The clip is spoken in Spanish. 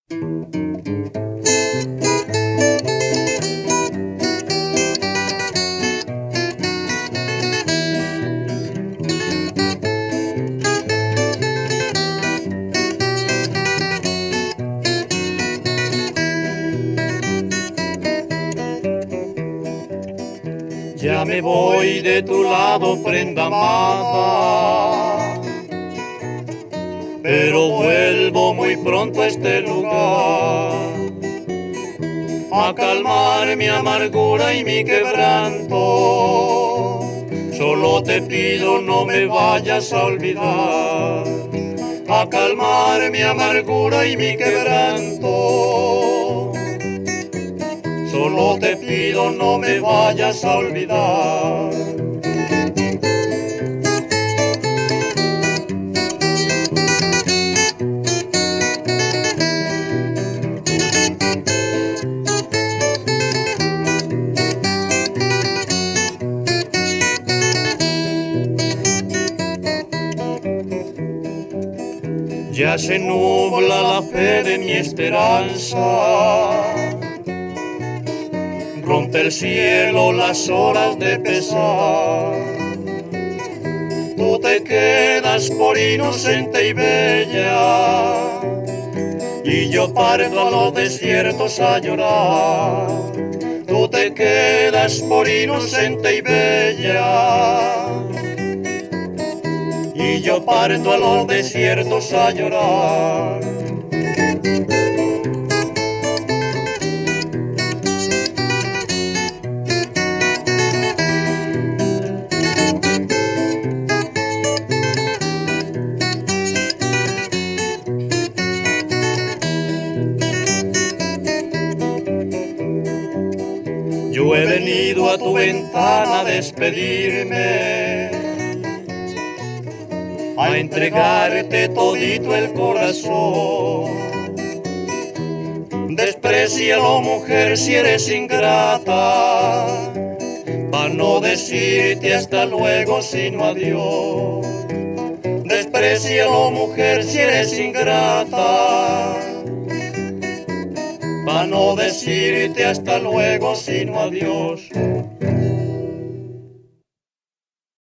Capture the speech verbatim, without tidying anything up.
Ya me voy de tu lado, prenda amada, pero vuelvo muy pronto a este lugar a calmar mi amargura y mi quebranto. Solo te pido no me vayas a olvidar, a calmar mi amargura y mi quebranto. Solo te pido no me vayas a olvidar. Ya se nubla la fe de mi esperanza, rompe el cielo las horas de pesar. Tú te quedas por inocente y bella, y yo parto a los desiertos a llorar. Tú te quedas por inocente y bella, y yo parto a los desiertos a llorar. Yo he venido a tu ventana a despedirme, a entregarte todito el corazón. Desprécialo, mujer, si eres ingrata, pa' no decirte hasta luego sino adiós. Desprécialo, mujer, si eres ingrata, pa' no decirte hasta luego sino adiós.